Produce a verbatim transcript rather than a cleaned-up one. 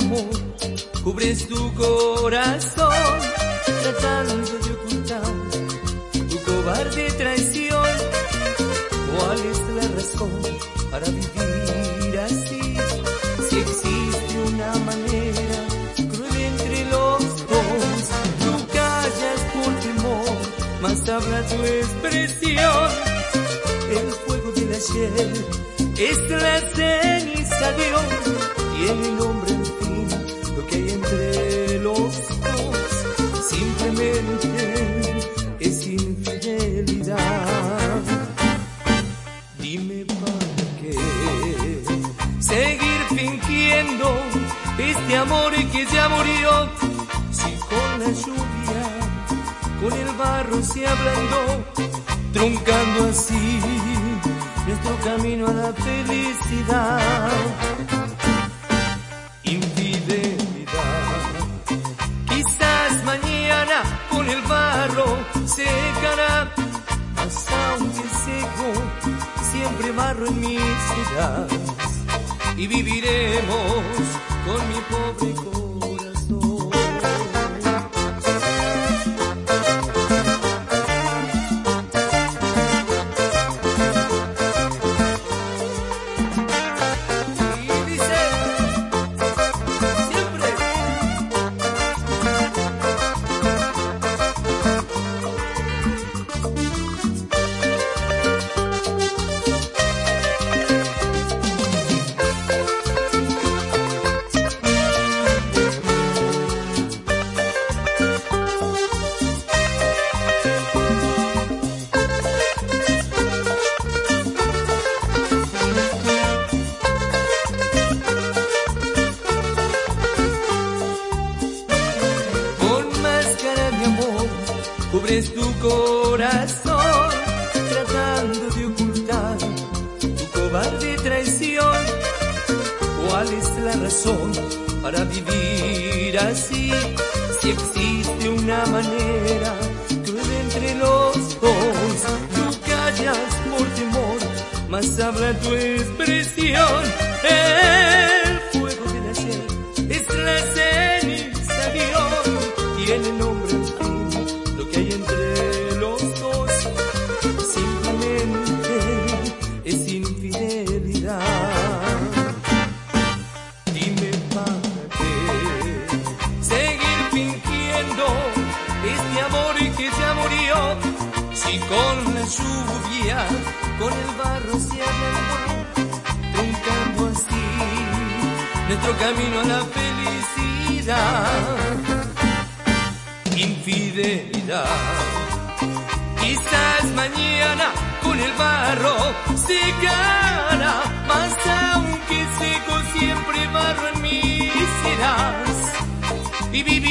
amor, cubres tu corazón, tratando de ocultar tu cobarde traición. ¿Cuál es la razón para vivir así? Si existe una manera cruel entre los dos, tú callas por temor, mas habla tu expresión. El fuego del ayer es la ceniza de hoy, tiene nombre en fin lo que hay entre los dos. Simplemente es infidelidad. Dime para qué seguir fingiendo este amor que ya murió, si con la lluvia, con el barro se ablandó, truncando así nuestro camino a la felicidad. Infidelidad, quizás mañana con el barro secará, mas aunque seco, siempre barro en mis heridas, y viviremos con mi pobre corazón. Cubres tu corazón, tratando de ocultar tu cobarde traición. ¿Cuál es la razón para vivir así? Si existe una manera cruel entre los dos, tú callas por temor, mas habla tu expresión. El fuego del ayer es la ceniza de hoy, tiene nombre en fin lo que hay entre los dos. Simplemente es infidelidad. Dime para qué seguir fingiendo este amor que ya murió, si con la lluvia, con el barro se ablandó, truncando así nuestro camino a la felicidad. Infidelidad, quizás mañana con el barro secará, mas aunque seco siempre barro en mis heridas, y vivir